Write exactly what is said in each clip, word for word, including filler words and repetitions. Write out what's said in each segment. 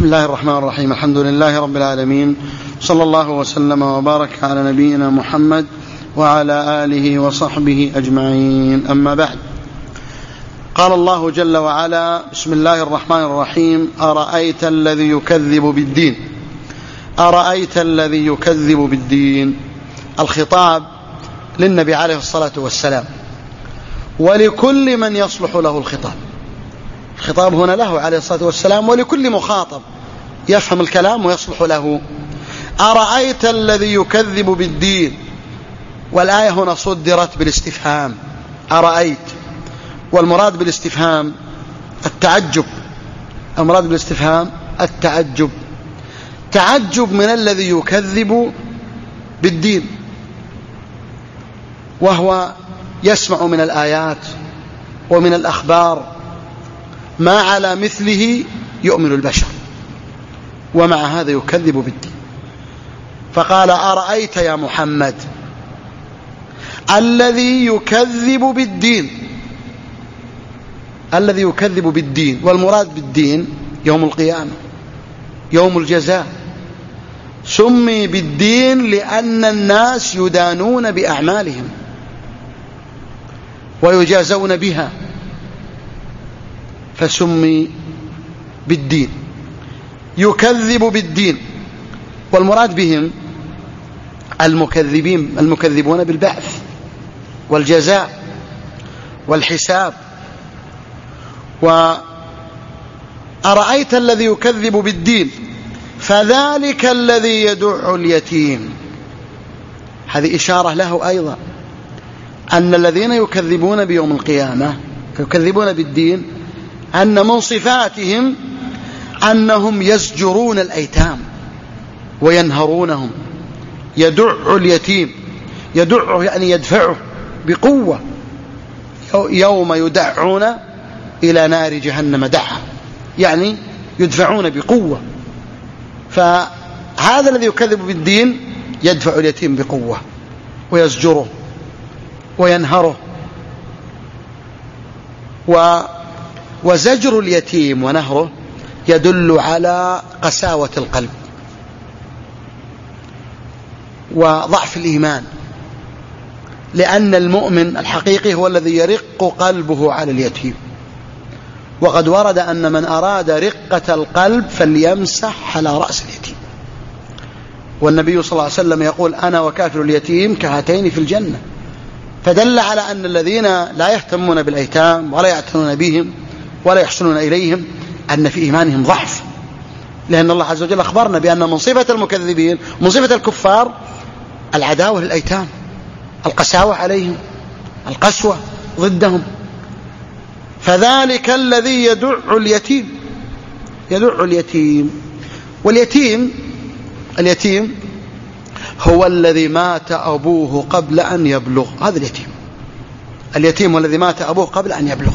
بسم الله الرحمن الرحيم. الحمد لله رب العالمين، صلى الله وسلم وبارك على نبينا محمد وعلى آله وصحبه أجمعين، أما بعد. قال الله جل وعلا: بسم الله الرحمن الرحيم: أرأيت الذي يكذب بالدين أرأيت الذي يكذب بالدين. الخطاب للنبي عليه الصلاة والسلام، ولكل من يصلح له الخطاب. الخطاب هنا له عليه الصلاة والسلام ولكل مخاطب يفهم الكلام ويصلح له. أرأيت الذي يكذب بالدين، والآية هنا صدرت بالاستفهام أرأيت، والمراد بالاستفهام التعجب. المراد بالاستفهام التعجب، تعجب من الذي يكذب بالدين، وهو يسمع من الآيات ومن الأخبار ما على مثله يؤمن البشر، ومع هذا يكذب بالدين. فقال: أرأيت يا محمد الذي يكذب بالدين. الذي يكذب بالدين، والمراد بالدين يوم القيامة، يوم الجزاء. سمي بالدين لأن الناس يدانون بأعمالهم ويجازون بها، فسمي بالدين. يكذب بالدين، والمراد بهم المكذبين المكذبون بالبعث والجزاء والحساب. وأرأيت الذي يكذب بالدين فذلك الذي يدع اليتيم. هذه إشارة له أيضا أن الذين يكذبون بيوم القيامة يكذبون بالدين أن من صفاتهم أنهم يزجرون الأيتام وينهرونهم. يدع اليتيم، يدعه يعني يدفعه بقوة، يوم يدعون إلى نار جهنم دعا، يعني يدفعون بقوة. فهذا الذي يكذب بالدين يدفع اليتيم بقوة ويزجره وينهره. و وزجر اليتيم ونهره يدل على قساوة القلب وضعف الإيمان، لأن المؤمن الحقيقي هو الذي يرق قلبه على اليتيم. وقد ورد أن من أراد رقة القلب فليمسح على رأس اليتيم، والنبي صلى الله عليه وسلم يقول: أنا وكافر اليتيم كهاتين في الجنة. فدل على أن الذين لا يهتمون بالأيتام ولا يعتنون بهم ولا يحسنون إليهم أن في إيمانهم ضعف، لأن الله عز وجل أخبرنا بأن من صفة المكذبين من صفة الكفار العداوة للأيتام، القساوة عليهم، القسوة ضدهم. فذلك الذي يدع اليتيم يدع اليتيم واليتيم اليتيم هو الذي مات أبوه قبل أن يبلغ. هذا اليتيم اليتيم والذي مات أبوه قبل أن يبلغ.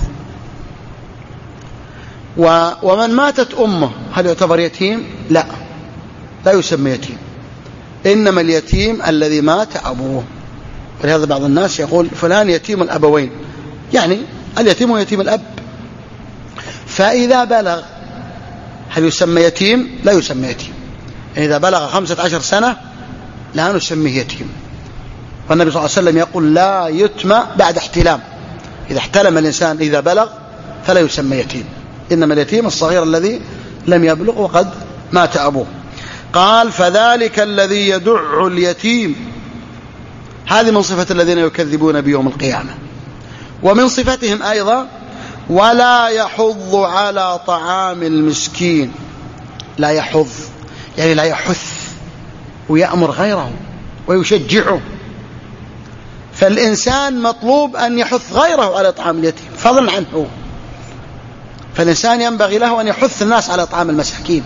و... ومن ماتت أمه هل يعتبر يتيم؟ لا، لا يسمى يتيم، إنما اليتيم الذي مات أبوه. ولهذا بعض الناس يقول فلان يتيم الأبوين، يعني اليتيم هو يتيم الأب. فإذا بلغ هل يسمى يتيم؟ لا يسمى يتيم. إذا بلغ خمسة عشر سنة لا نسميه يتيم. والنبي صلى الله عليه وسلم يقول: لا يتم بعد احتلام. إذا احتلم الإنسان إذا بلغ فلا يسمى يتيم، إنما اليتيم الصغير الذي لم يبلغ وقد مات أبوه. قال: فذلك الذي يدع اليتيم. هذه من صفة الذين يكذبون بيوم القيامة. ومن صفتهم أيضا: ولا يحض على طعام المسكين. لا يحض يعني لا يحث ويأمر غيره ويشجعه. فالإنسان مطلوب أن يحث غيره على طعام اليتيم فضلا عنه. فالإنسان ينبغي له أن يحث الناس على طعام المساكين.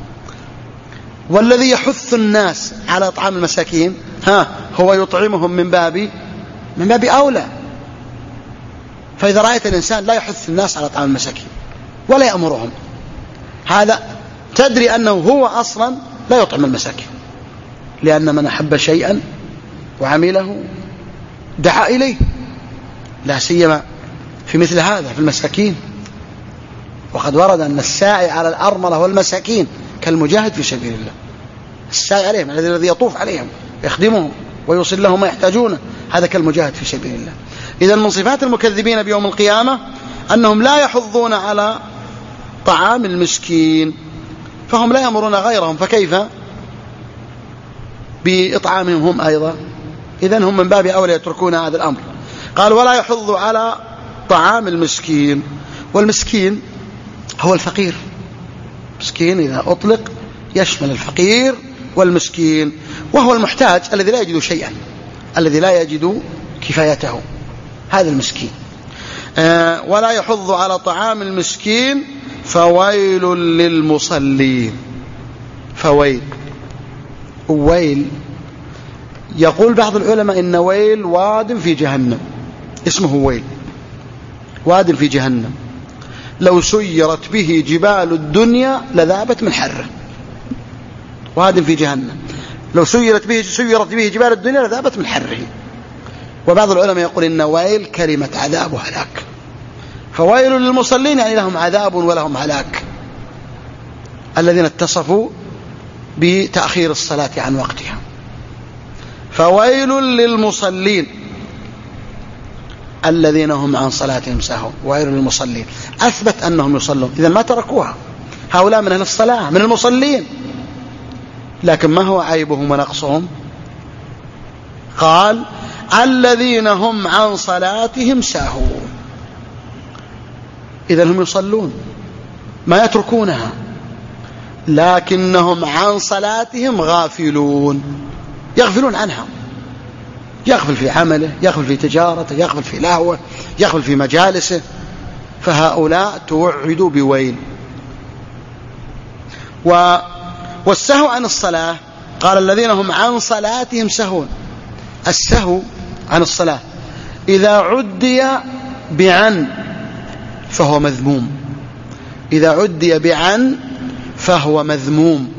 والذي يحث الناس على طعام المساكين ها هو يطعمهم من باب من باب أولى. فإذا رأيت الإنسان لا يحث الناس على طعام المساكين ولا يأمرهم، هذا تدري أنه هو أصلا لا يطعم المساكين، لأن من أحب شيئا وعمله دعا إليه، لا سيما في مثل هذا في المساكين. وقد ورد أن الساعي على الأرملة والمساكين كالمجاهد في سبيل الله، الساعي عليهم الذي يطوف عليهم يخدمهم ويوصل لهم ما يحتاجونه، هذا كالمجاهد في سبيل الله. إذا من صفات المكذبين بيوم القيامة أنهم لا يحضون على طعام المسكين، فهم لا يأمرون غيرهم، فكيف بإطعامهم هم أيضا؟ إذن هم من باب أولى يتركون هذا الأمر. قال ولا يحض على طعام المسكين، والمسكين هو الفقير. مسكين إذا أطلق يشمل الفقير والمسكين، وهو المحتاج الذي لا يجد شيئا، الذي لا يجد كفايته، هذا المسكين. آه ولا يحض على طعام المسكين فويل للمصلين. فويل ويل، يقول بعض العلماء إن ويل واد في جهنم، اسمه ويل، واد في جهنم لو سيرت به جبال الدنيا لذابت من حره. واد في جهنم لو سيرت به سيرت به جبال الدنيا لذابت من حره. وبعض العلماء يقول إن ويل كلمة عذاب وهلاك، فويل للمصلين يعني لهم عذاب ولهم هلاك، الذين اتصفوا بتأخير الصلاة عن وقتها. فويل للمصلين الذين هم عن صلاتهم ساهون. ويل للمصلين، أثبت أنهم يصلون، إذن ما تركوها، هؤلاء من أهل الصلاة من المصلين، لكن ما هو عيبهم ونقصهم؟ قال الذين هم عن صلاتهم ساهون. إذن هم يصلون ما يتركونها، لكنهم عن صلاتهم غافلون، يغفلون عنها، يغفل في عمله، يغفل في تجارته، يغفل في لهوه، يغفل في مجالسه، فهؤلاء توعدوا بويل. و والسهو عن الصلاة قال الذين هم عن صلاتهم سهون. السهو عن الصلاة إذا عدي بعن فهو مذموم، إذا عدي بعن فهو مذموم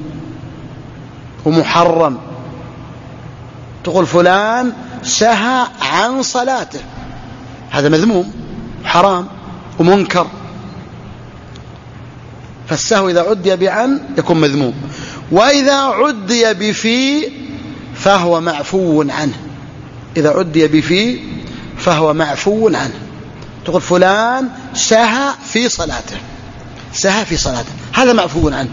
ومحرم. تقول فلان سهى عن صلاته، هذا مذموم حرام ومنكر. فالسهو إذا عدي بعن يكون مذموم، وإذا عدي بفي فهو معفو عنه. إذا عدي بفي فهو معفو عنه. تقول فلان سهى في صلاته، سهى في صلاته، هذا معفو عنه.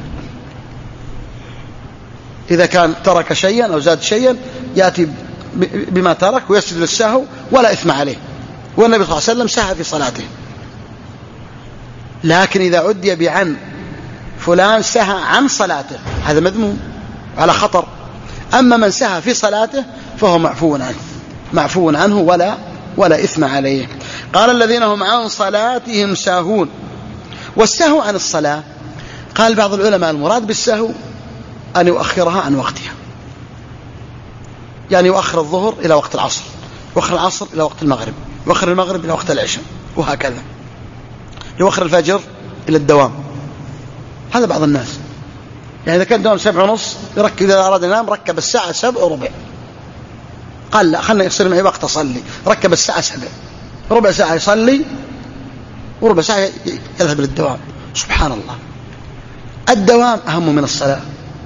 إذا كان ترك شيئا أو زاد شيئا يأتي بما ترك ويسجد للسهو ولا إثم عليه، والنبي صلى الله عليه وسلم سهى في صلاته. لكن إذا عدي بعن فلان سهى عن صلاته هذا مذموم على خطر. أما من سهى في صلاته فهو معفو عنه، معفو عنه ولا ولا إثم عليه. قال الذين هم عن صلاتهم ساهون. والسهو عن الصلاة قال بعض العلماء المراد بالسهو أن يؤخرها عن وقتها، يعني يؤخر الظهر إلى وقت العصر، يؤخر العصر إلى وقت المغرب، يؤخر المغرب إلى وقت العشاء، وهكذا يؤخر الفجر إلى الدوام. هذا بعض الناس، يعني إذا كان دوام سبع ونص يركب، إذا أراد ينام ركب الساعة سبع وربع، قال لا خلنا يصير معي وقت أصلي، ركب الساعة سبع، ربع ساعة يصلي وربع ساعة يذهب للدوام. سبحان الله، الدوام أهم من الصلاة.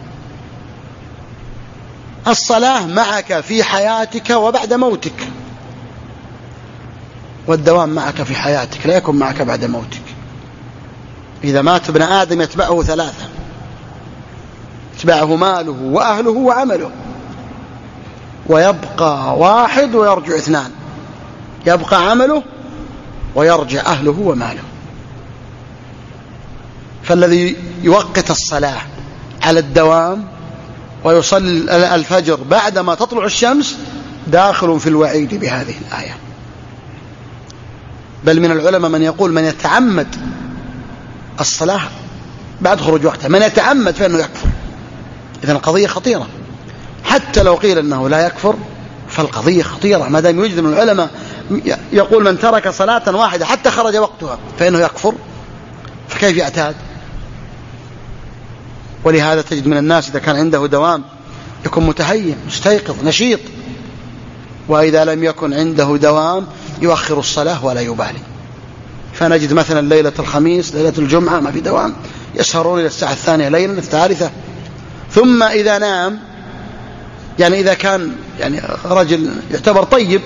الصلاة معك في حياتك وبعد موتك، والدوام معك في حياتك لا يكون معك بعد موتك. إذا مات ابن آدم يتبعه ثلاثة، يتبعه ماله وأهله وعمله، ويبقى واحد ويرجع اثنان، يبقى عمله ويرجع أهله وماله. فالذي يوقت الصلاة على الدوام ويصلي الفجر بعدما تطلع الشمس داخل في الوعيد بهذه الآية. بل من العلماء من يقول من يتعمد الصلاة بعد خروج وقتها، من يتعمد فإنه يكفر. إذن القضية خطيرة، حتى لو قيل أنه لا يكفر فالقضية خطيرة، ما دام يوجد من العلماء يقول من ترك صلاة واحدة حتى خرج وقتها فإنه يكفر، فكيف يعتاد؟ ولهذا تجد من الناس إذا كان عنده دوام يكون متهيئ مستيقظ نشيط، وإذا لم يكن عنده دوام يؤخر الصلاة ولا يبالي. فنجد مثلا ليلة الخميس ليلة الجمعة ما في دوام يسهرون إلى الساعة الثانية ليلا الثالثة. ثم إذا نام، يعني إذا كان يعني رجل يعتبر طيب،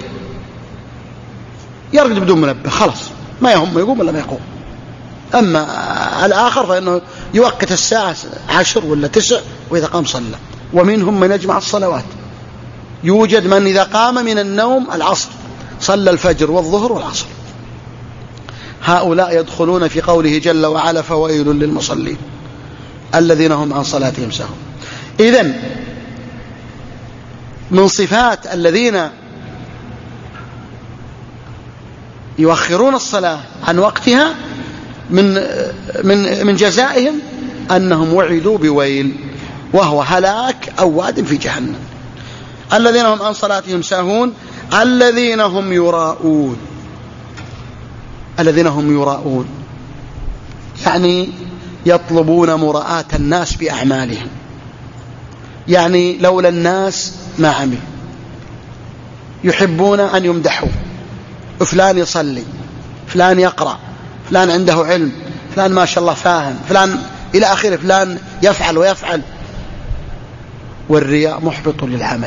يرقد بدون منبه خلاص، ما يهم يقوم ولا ما يقوم. أما الآخر فإنه يوقت الساعة عشر ولا تسع، وإذا قام صلى. ومنهم من يجمع الصلوات، يوجد من إذا قام من النوم العصر صلى الفجر والظهر والعصر. هؤلاء يدخلون في قوله جل وعلا فويل للمصلين الذين هم عن صلاتهم ساهون. إذن من صفات الذين يؤخرون الصلاة عن وقتها من من من جزائهم أنهم وعدوا بويل، وهو هلاك أو واد في جهنم. الذين هم عن صلاتهم ساهون الذين هم يراءون. الذين هم يراءون يعني يطلبون مراءة الناس بأعمالهم، يعني لولا الناس ما عمل. يحبون أن يمدحوا، فلان يصلي، فلان يقرأ، فلان عنده علم، فلان ما شاء الله فاهم، فلان إلى آخره، فلان يفعل ويفعل. والرياء محبط للعمل،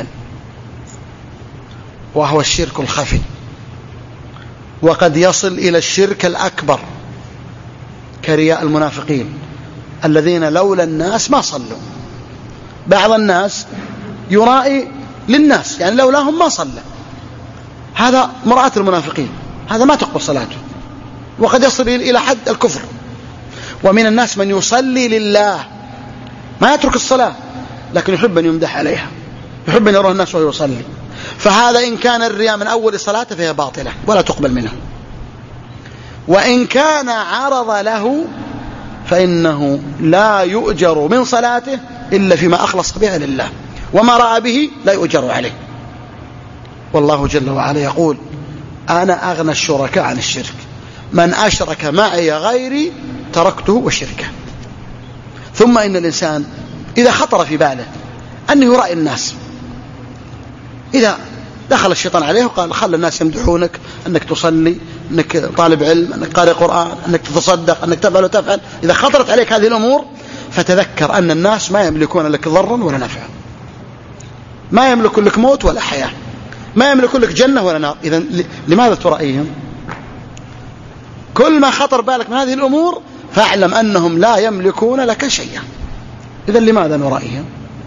وهو الشرك الخفي، وقد يصل إلى الشرك الأكبر كرياء المنافقين الذين لولا الناس ما صلوا. بعض الناس يرائي للناس، يعني لولاهم ما صلى. هذا مرآة المنافقين، هذا ما تقبل صلاته، وقد يصل إلى حد الكفر. ومن الناس من يصلي لله ما يترك الصلاة، لكن يحب أن يمدح عليها، يحب أن يراه الناس وهو يصلي. فهذا إن كان الرياء من أول صلاته فهي باطلة ولا تقبل منه. وإن كان عرض له فإنه لا يؤجر من صلاته إلا فيما أخلص بها لله، وما رأى به لا يؤجر عليه. والله جل وعلا يقول أنا أغنى الشركاء عن الشرك، من أشرك معي غيري تركته وشركه. ثم إن الإنسان إذا خطر في باله أنه يرائي الناس، إذا دخل الشيطان عليه وقال خلى الناس يمدحونك أنك تصلي، أنك طالب علم، أنك قارئ قرآن، أنك تتصدق، أنك تفعل وتفعل، إذا خطرت عليك هذه الأمور فتذكر أن الناس ما يملكون لك ضرا ولا نفعا، ما يملكون لك موت ولا حياة، ما يملكون لك جنة ولا نار. إذن لماذا ترائيهم؟ كل ما خطر بالك من هذه الأمور فاعلم أنهم لا يملكون لك شيئا. إذن لماذا نرائيهم؟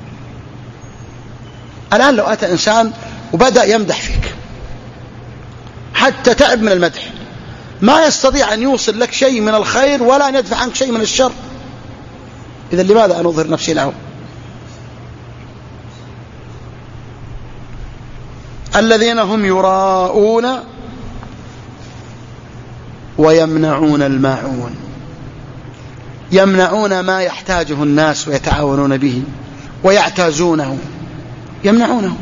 الآن لو أتى إنسان وبدأ يمدح فيك حتى تعب من المدح، ما يستطيع أن يوصل لك شيء من الخير ولا أن يدفع عنك شيء من الشر، إذن لماذا أن أظهر نفسي له؟ الذين هم يراءون ويمنعون الماعون، يمنعون ما يحتاجه الناس ويتعاونون به ويعتازونه، يمنعونه.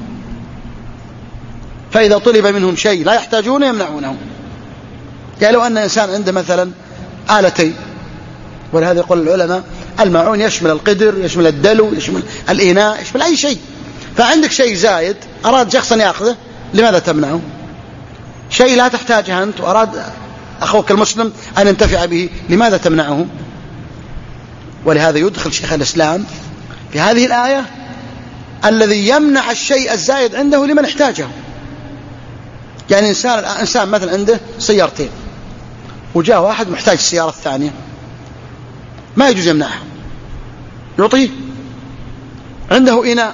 فإذا طلب منهم شيء لا يحتاجونه يمنعونه. يعني لو أن إنسان عنده مثلا آلتين، ولهذا يقول العلماء الماعون يشمل القدر، يشمل الدلو، يشمل الإناء، يشمل أي شيء. فعندك شيء زايد أراد شخصا يأخذه، لماذا تمنعه؟ شيء لا تحتاجه أنت وأراد أخوك المسلم أن ينتفع به، لماذا تمنعه؟ ولهذا يدخل شيخ الإسلام في هذه الآية الذي يمنع الشيء الزايد عنده لمن احتاجه. يعني إنسان, إنسان مثلا عنده سيارتين وجاء واحد محتاج السيارة الثانية، ما يجوز يمنعها، يعطيه. عنده إناء،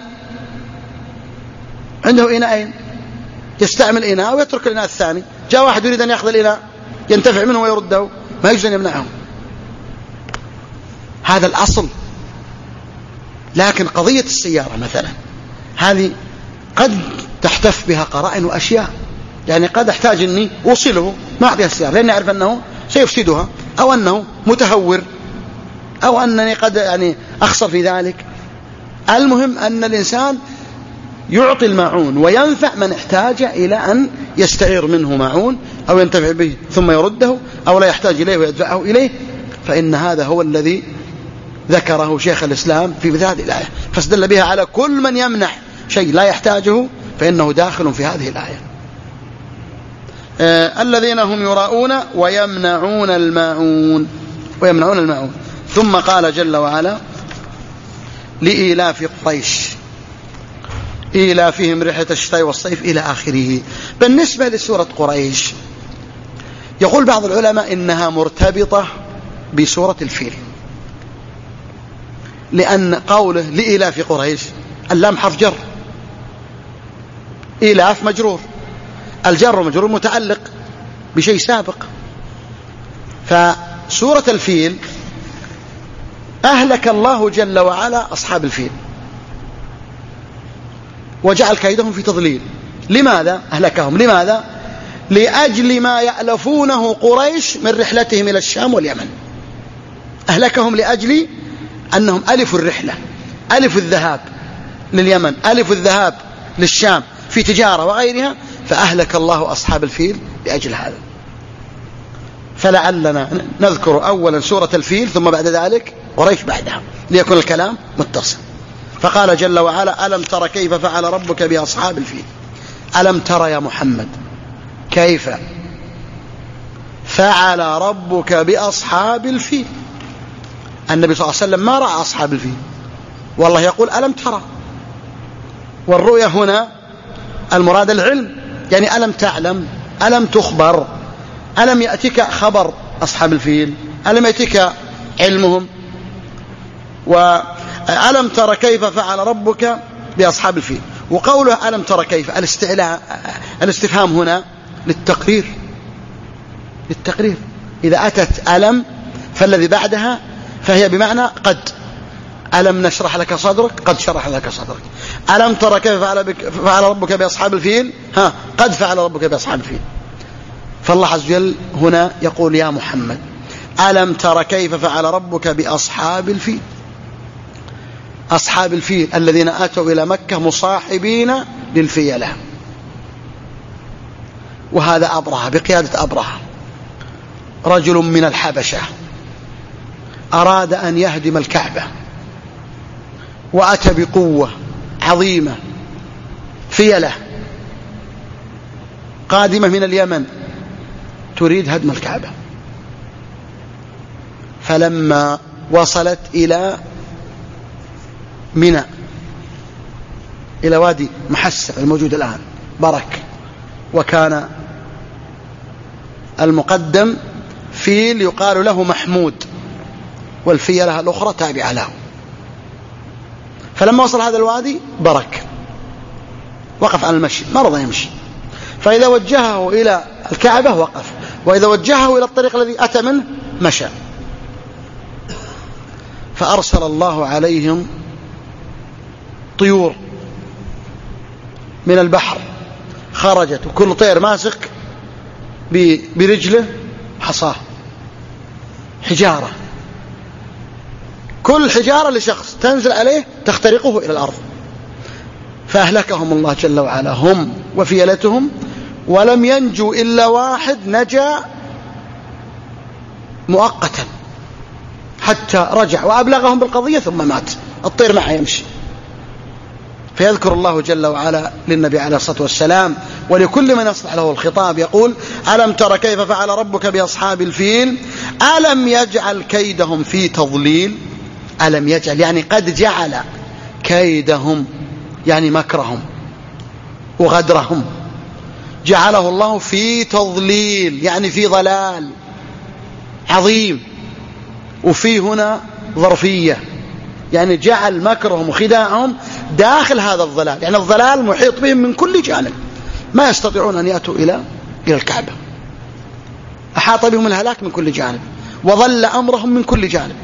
عنده إناءين، يستعمل إناء ويترك الإناء الثاني. جاء واحد يريد أن يأخذ الإناء ينتفع منه ويرده، ما يجوز أن يمنعه. هذا الأصل. لكن قضية السيارة مثلا هذه قد تحتف بها قرائن وأشياء، يعني قد أحتاج أني أوصله ما أعطيها السيارة لأني أعرف أنه سيفسدها، أو أنه متهور، أو أنني قد يعني أخسر في ذلك. المهم أن الإنسان يعطي الماعون وينفع من احتاج إلى أن يستعير منه ماعون أو ينتفع به ثم يرده، أو لا يحتاج إليه ويدفعه إليه. فإن هذا هو الذي ذكره شيخ الإسلام في هذه الآية، فاستدل بها على كل من يمنح شيء لا يحتاجه فإنه داخل في هذه الآية. آه الذين هم يراءون ويمنعون الماعون، ويمنعون الماعون. ثم قال جل وعلا لإيلاف قريش إيلافهم رحلة الشتاء والصيف إلى آخره. بالنسبة لسورة قريش يقول بعض العلماء إنها مرتبطة بسورة الفيل، لأن قوله لإيلاف قريش اللام حرف جر، إيلاف مجرور، الجر مجرور متعلق بشيء سابق. فسورة الفيل أهلك الله جل وعلا أصحاب الفيل وجعل كيدهم في تضليل. لماذا أهلكهم؟ لماذا؟ لأجل ما يألفونه قريش من رحلتهم إلى الشام واليمن. أهلكهم لأجل أنهم ألفوا الرحلة، ألفوا الذهاب لليمن، ألفوا الذهاب للشام في تجارة وغيرها، فأهلك الله أصحاب الفيل لأجل هذا. فلعلنا نذكر أولا سورة الفيل ثم بعد ذلك قريش بعدها ليكون الكلام متصل. فقال جل وعلا ألم تر كيف فعل ربك بأصحاب الفيل. ألم تر يا محمد كيف فعل ربك بأصحاب الفيل؟ النبي صلى الله عليه وسلم ما رأى أصحاب الفيل، والله يقول ألم ترى، والرؤية هنا المراد العلم، يعني ألم تعلم، ألم تخبر، ألم يأتيك خبر أصحاب الفيل، ألم يأتيك علمهم. وألم تر كيف فعل ربك بأصحاب الفيل. وقوله ألم تر كيف الاستعلاء الاستفهام هنا للتقرير، للتقرير. إذا أتت ألم فالذي بعدها فهي بمعنى قد. ألم نشرح لك صدرك؟ قد شرح لك صدرك. ألم تر كيف فعل, بك فعل ربك بأصحاب الفيل؟ ها قد فعل ربك بأصحاب الفيل. فالله عز وجل هنا يقول يا محمد ألم تر كيف فعل ربك بأصحاب الفيل. أصحاب الفيل الذين أتوا إلى مكة مصاحبين للفيلة، وهذا أبرهة بقيادة أبرهة رجل من الحبشة أراد أن يهدم الكعبة، وأتى بقوة عظيمة، فيلة قادمة من اليمن تريد هدم الكعبة. فلما وصلت إلى منى، إلى وادي محسر الموجود الآن برك، وكان المقدم فيل يقال له محمود، والفيلة الأخرى تابعة له. فلما وصل هذا الوادي برك، وقف عن المشي، ما رضى يمشي. فإذا وجهه إلى الكعبة وقف، وإذا وجهه إلى الطريق الذي أتى منه مشى. فأرسل الله عليهم طيور من البحر خرجت، وكل طير ماسك برجله حصاه، حجارة، كل حجارة لشخص تنزل عليه تخترقه إلى الأرض. فأهلكهم الله جل وعلا هم وفيلتهم، ولم ينجو إلا واحد نجا مؤقتا حتى رجع وأبلغهم بالقضية ثم مات، الطير معه يمشي. فيذكر الله جل وعلا للنبي عليه الصلاة والسلام ولكل من يصلح له الخطاب يقول ألم تر كيف فعل ربك بأصحاب الفيل ألم يجعل كيدهم في تضليل. ألم يجعل يعني قد جعل كيدهم، يعني مكرهم وغدرهم جعله الله في تضليل، يعني في ضلال عظيم. وفي هنا ظرفية، يعني جعل مكرهم وخداعهم داخل هذا الضلال، يعني الضلال محيط بهم من كل جانب، ما يستطيعون أن يأتوا إلى إلى الكعبة، أحاط بهم الهلاك من كل جانب، وظل أمرهم من كل جانب.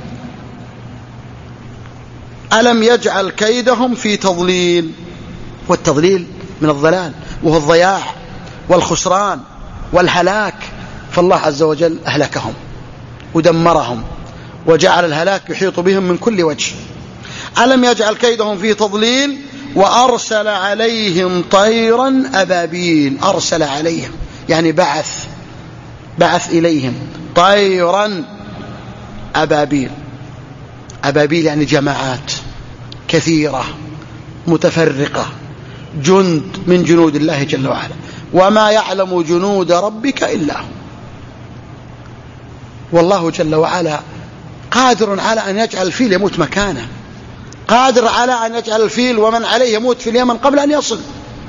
ألم يجعل كيدهم في تضليل، والتضليل من الضلال وهو الضياع والخسران والهلاك. فالله عز وجل أهلكهم ودمرهم وجعل الهلاك يحيط بهم من كل وجه. ألم يجعل كيدهم في تضليل وأرسل عليهم طيرا أبابيل. أرسل عليهم يعني بعث، بعث إليهم طيرا أبابيل. أبابيل يعني جماعات كثيرة متفرقة، جند من جنود الله جل وعلا، وما يعلم جنود ربك إلا هو. والله جل وعلا قادر على أن يجعل الفيل يموت مكانه، قادر على أن يجعل الفيل ومن عليه يموت في اليمن قبل أن يصل،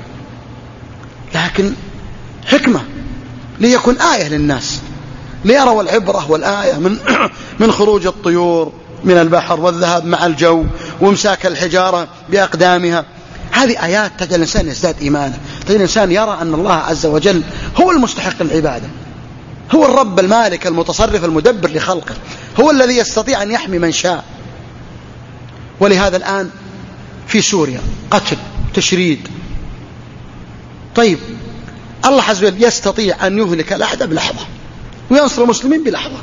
لكن حكمة ليكن آية للناس، ليروا العبرة والآية من من خروج الطيور من البحر والذهاب مع الجو وامساك الحجارة بأقدامها. هذه آيات تجعل الإنسان يزداد إيمانه، تجعل الإنسان يرى أن الله عز وجل هو المستحق العبادة، هو الرب المالك المتصرف المدبر لخلقه، هو الذي يستطيع أن يحمي من شاء. ولهذا الآن في سوريا قتل تشريد، طيب الله عز وجل يستطيع أن يهلك الأعداء بلحظة وينصر المسلمين بلحظة،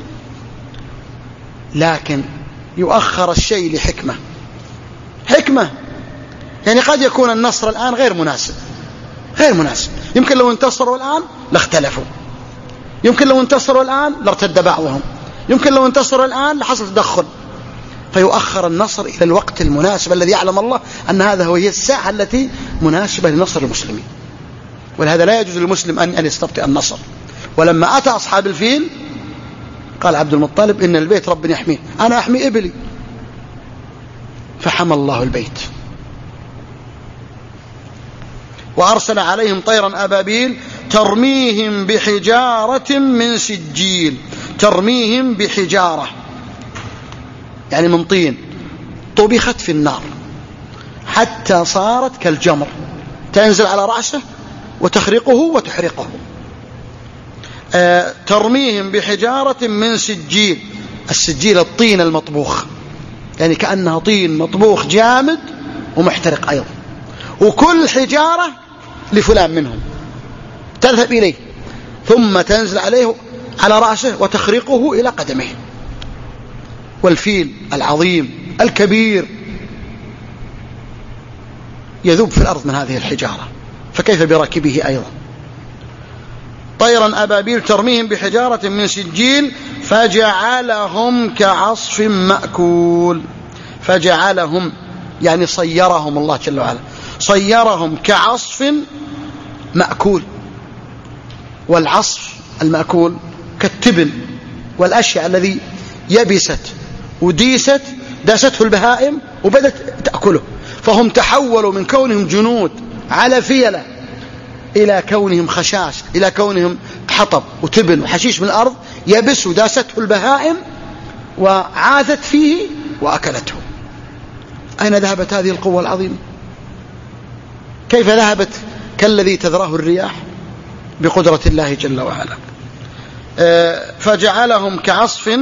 لكن يؤخر الشيء لحكمة، حكمة يعني قد يكون النصر الآن غير مناسب، غير مناسب، يمكن لو انتصروا الآن لاختلفوا، يمكن لو انتصروا الآن لارتد بعضهم، يمكن لو انتصروا الآن لحصل تدخل، فيؤخر النصر إلى الوقت المناسب الذي يعلم الله أن هذا هو هي الساعة التي مناسبة لنصر المسلمين. ولهذا لا يجوز للمسلم أن يستبطئ النصر. ولما أتى أصحاب الفيل قال عبد المطلب إن البيت رب يحميه، أنا أحمي إبلي، فحمى الله البيت. وأرسل عليهم طيرا أبابيل ترميهم بحجارة من سجيل، ترميهم بحجارة يعني من طين طبخت في النار حتى صارت كالجمر، تنزل على رأسه وتخرقه وتحرقه. آه ترميهم بحجارة من سجيل، السجيل الطين المطبوخ، يعني كأنها طين مطبوخ جامد ومحترق أيضا، وكل حجارة لفلان منهم تذهب إليه ثم تنزل عليه على رأسه وتخرقه إلى قدمه. والفيل العظيم الكبير يذوب في الأرض من هذه الحجارة، فكيف براكبه أيضا. طيرا أبابيل ترميهم بحجارة من سجيل فجعلهم كعصف مأكول، فجعلهم يعني صيرهم الله جل وعلا، صيرهم كعصف مأكول. والعصف المأكول كالتبن والأشياء الذي يبست وديست داسته البهائم وبدت تأكله، فهم تحولوا من كونهم جنود على فيلة إلى كونهم خشاش، إلى كونهم حطب وتبن وحشيش من الأرض يبس وداسته البهائم وعاثت فيه وأكلته. أين ذهبت هذه القوة العظيمة؟ كيف ذهبت كالذي تذراه الرياح بقدرة الله جل وعلا. فجعلهم كعصف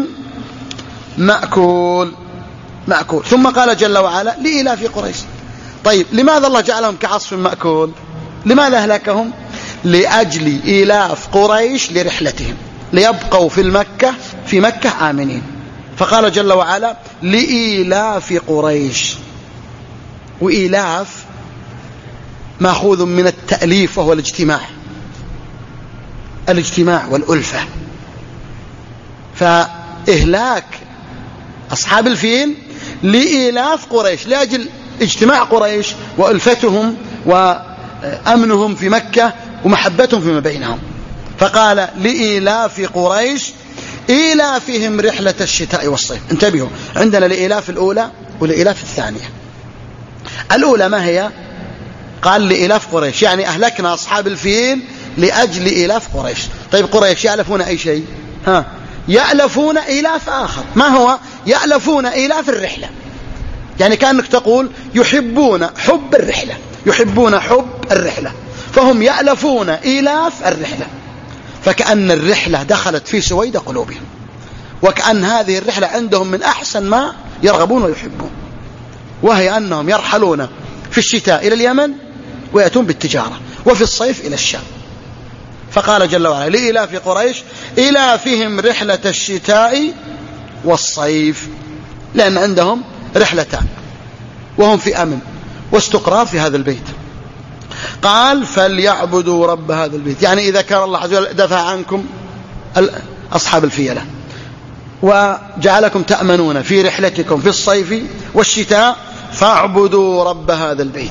مأكول مأكول. ثم قال جل وعلا لإلاف قريش. طيب لماذا الله جعلهم كعصف مأكول؟ لماذا أهلكهم؟ لأجل إلاف قريش لرحلتهم، ليبقوا في المكة في مكة آمنين. فقال جل وعلا لإلاف قريش، وإلاف مأخوذ من التأليف وهو الاجتماع، الاجتماع والألفة. فإهلاك أصحاب الفيل لإلاف قريش، لأجل اجتماع قريش وألفتهم وأمنهم في مكة ومحبتهم فيما بينهم. فقال لإلاف قريش إلافهم رحلة الشتاء والصيف. انتبهوا، عندنا لإلاف الأولى ولإلاف الثانية. الأولى ما هي؟ قال لإلاف قريش، يعني أهلكنا أصحاب الفيل لأجل إلاف قريش. طيب قريش يألفون أي شيء؟ ها، يألفون إلاف آخر. ما هو؟ يألفون إلاف الرحلة، يعني كأنك تقول يحبون حب الرحلة، يحبون حب الرحلة، فهم يألفون إلاف الرحلة. فكأن الرحلة دخلت في سويد قلوبهم، وكأن هذه الرحلة عندهم من أحسن ما يرغبون ويحبون، وهي أنهم يرحلون في الشتاء إلى اليمن ويأتون بالتجارة، وفي الصيف إلى الشام. فقال جل وعلا لإلاف قريش إلافهم رحلة الشتاء والصيف، لأن عندهم رحلتان وهم في أمن واستقرار في هذا البيت. قال فليعبدوا رب هذا البيت، يعني إذا كان الله عز وجل دفع عنكم أصحاب الفيلة وجعلكم تأمنون في رحلتكم في الصيف والشتاء، فاعبدوا رب هذا البيت.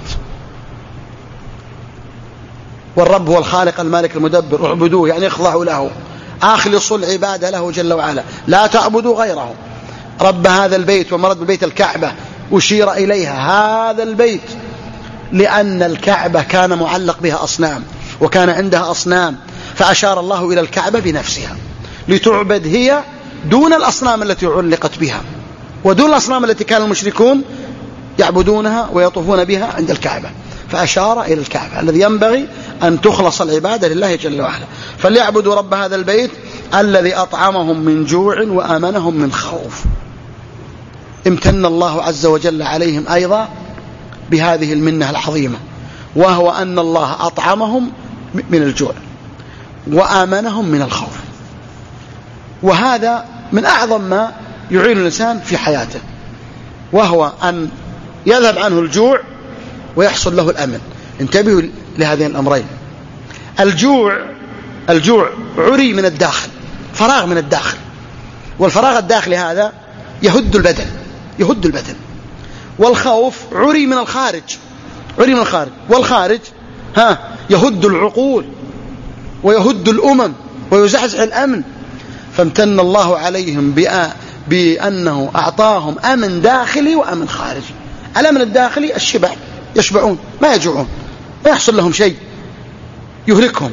والرب هو الخالق المالك المدبر، اعبدوه يعني اخضعوا له، اخلصوا العبادة له جل وعلا، لا تعبدوا غيره. رب هذا البيت، ومرد بالبيت الكعبة أشير إليها هذا البيت لأن الكعبة كان معلق بها أصنام وكان عندها أصنام، فأشار الله إلى الكعبة بنفسها لتعبد هي دون الأصنام التي علقت بها ودون الأصنام التي كان المشركون يعبدونها ويطوفون بها عند الكعبة، فأشار إلى الكعبة الذي ينبغي أن تخلص العبادة لله جل وعلا. فليعبدوا رب هذا البيت الذي أطعمهم من جوع وآمنهم من خوف. امتن الله عز وجل عليهم أيضا بهذه المنة العظيمة، وهو أن الله أطعمهم من الجوع وآمنهم من الخوف، وهذا من أعظم ما يعين الإنسان في حياته، وهو أن يذهب عنه الجوع ويحصل له الأمن. انتبهوا لهذين الأمرين. الجوع الجوع عري من الداخل، فراغ من الداخل، والفراغ الداخلي هذا يهد البدن يهد البدن والخوف عري من الخارج عري من الخارج والخارج ها يهد العقول ويهد الأمم ويزعزع الأمن. فامتن الله عليهم بأنه أعطاهم أمن داخلي وأمن خارجي. الأمن الداخلي الشبع، يشبعون ما يجوعون، ما يحصل لهم شيء يهلكهم.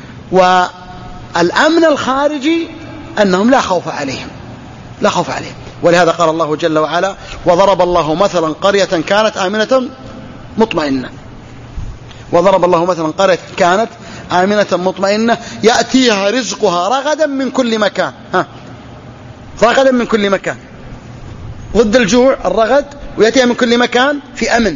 والأمن الخارجي أنهم لا خوف عليهم لا خوف عليهم ولهذا قال الله جل وعلا: وضرب الله مثلا قرية كانت آمنة مطمئنة وضرب الله مثلا قرية كانت آمنة مطمئنة يأتيها رزقها رغدا من كل مكان. ها رغدا من كل مكان، ضد الجوع الرغد، ويأتيها من كل مكان في أمن.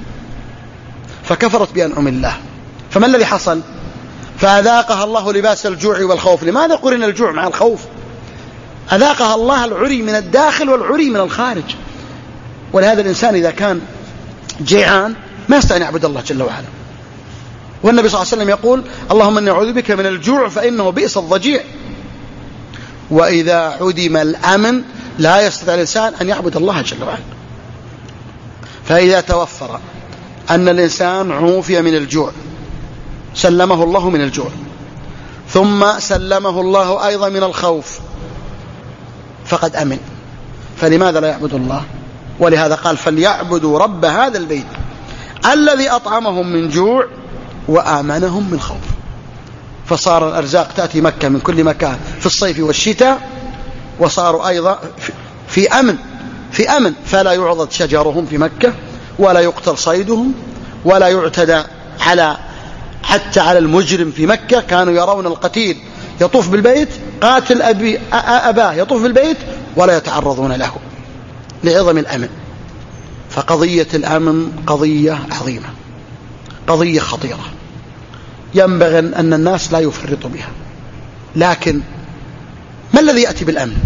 فكفرت بأنعم الله، فما الذي حصل؟ فأذاقها الله لباس الجوع والخوف. لماذا قرن الجوع مع الخوف؟ أذاقها الله العري من الداخل والعري من الخارج. ولهذا الإنسان إذا كان جيعان ما يستطيع أن يعبد الله جل وعلا. والنبي صلى الله عليه وسلم يقول: اللهم إني أعوذ بك من الجوع فإنه بئس الضجيع. وإذا عدم الأمن لا يستطيع الإنسان أن يعبد الله جل وعلا. فإذا توفر أن الإنسان عوفي من الجوع، سلمه الله من الجوع، ثم سلمه الله أيضا من الخوف، فقد أمن. فلماذا لا يعبد الله؟ ولهذا قال: فليعبدوا رب هذا البيت الذي أطعمهم من جوع وآمنهم من خوف. فصار الأرزاق تأتي مكة من كل مكان في الصيف والشتاء، وصاروا أيضا في أمن في أمن فلا يعضد شجرهم في مكة، ولا يقتل صيدهم، ولا يعتدى على حتى على المجرم في مكة. كانوا يرون القتيل يطوف بالبيت، قاتل أبي أباه يطوف بالبيت، ولا يتعرضون له لعظم الأمن. فقضية الأمن قضية عظيمة، قضية خطيرة، ينبغي أن الناس لا يفرطوا بها. لكن ما الذي يأتي بالأمن؟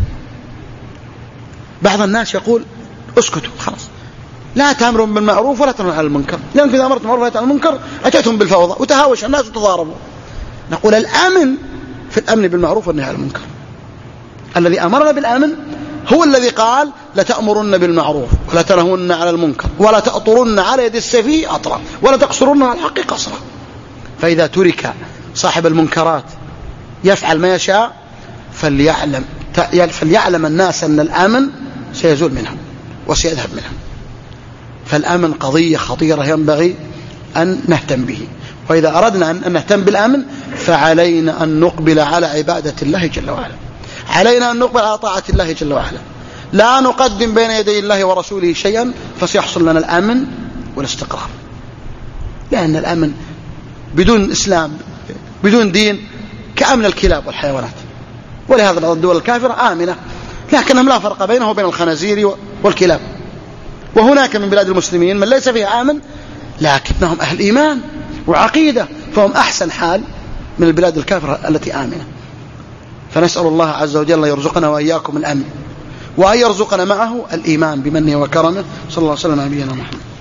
بعض الناس يقول: اسكتوا خلاص، لا تأمرون بالمعروف ولا تنهون عن المنكر، لأن إذا أمرتم بالمعروف ولا تنهون عن المنكر أتيتم بالفوضى وتهاوش الناس وتضاربوا. نقول: الأمن في الأمن بالمعروف والنهي عن المنكر. الذي أمرنا بالأمن هو الذي قال: لتأمرن بالمعروف ولا تنهون عن المنكر ولا تأطرن على يد السفيه أطرا ولا تقصرن على الحق قصرا. فإذا ترك صاحب المنكرات يفعل ما يشاء فليعلم فليعلم الناس أن الأمن سيزول منهم وسيذهب منهم. فالأمن قضية خطيرة ينبغي أن نهتم به. وإذا أردنا أن نهتم بالأمن فعلينا أن نقبل على عبادة الله جل وعلا، علينا أن نقبل على طاعة الله جل وعلا، لا نقدم بين يدي الله ورسوله شيئا فسيحصل لنا الأمن والاستقرار. لأن الأمن بدون إسلام بدون دين كأمن الكلاب والحيوانات. ولهذا بعض الدول الكافرة آمنة لكنهم لا فرق بينه وبين الخنازير والكلاب. وهناك من بلاد المسلمين من ليس فيها آمن لكنهم أهل إيمان وعقيدة، فهم أحسن حال من البلاد الكافرة التي آمنة. فنسأل الله عز وجل يرزقنا وإياكم الأمن، وأن يرزقنا معه الإيمان بمنه وكرمه. صلى الله عليه وسلم على نبينا محمد.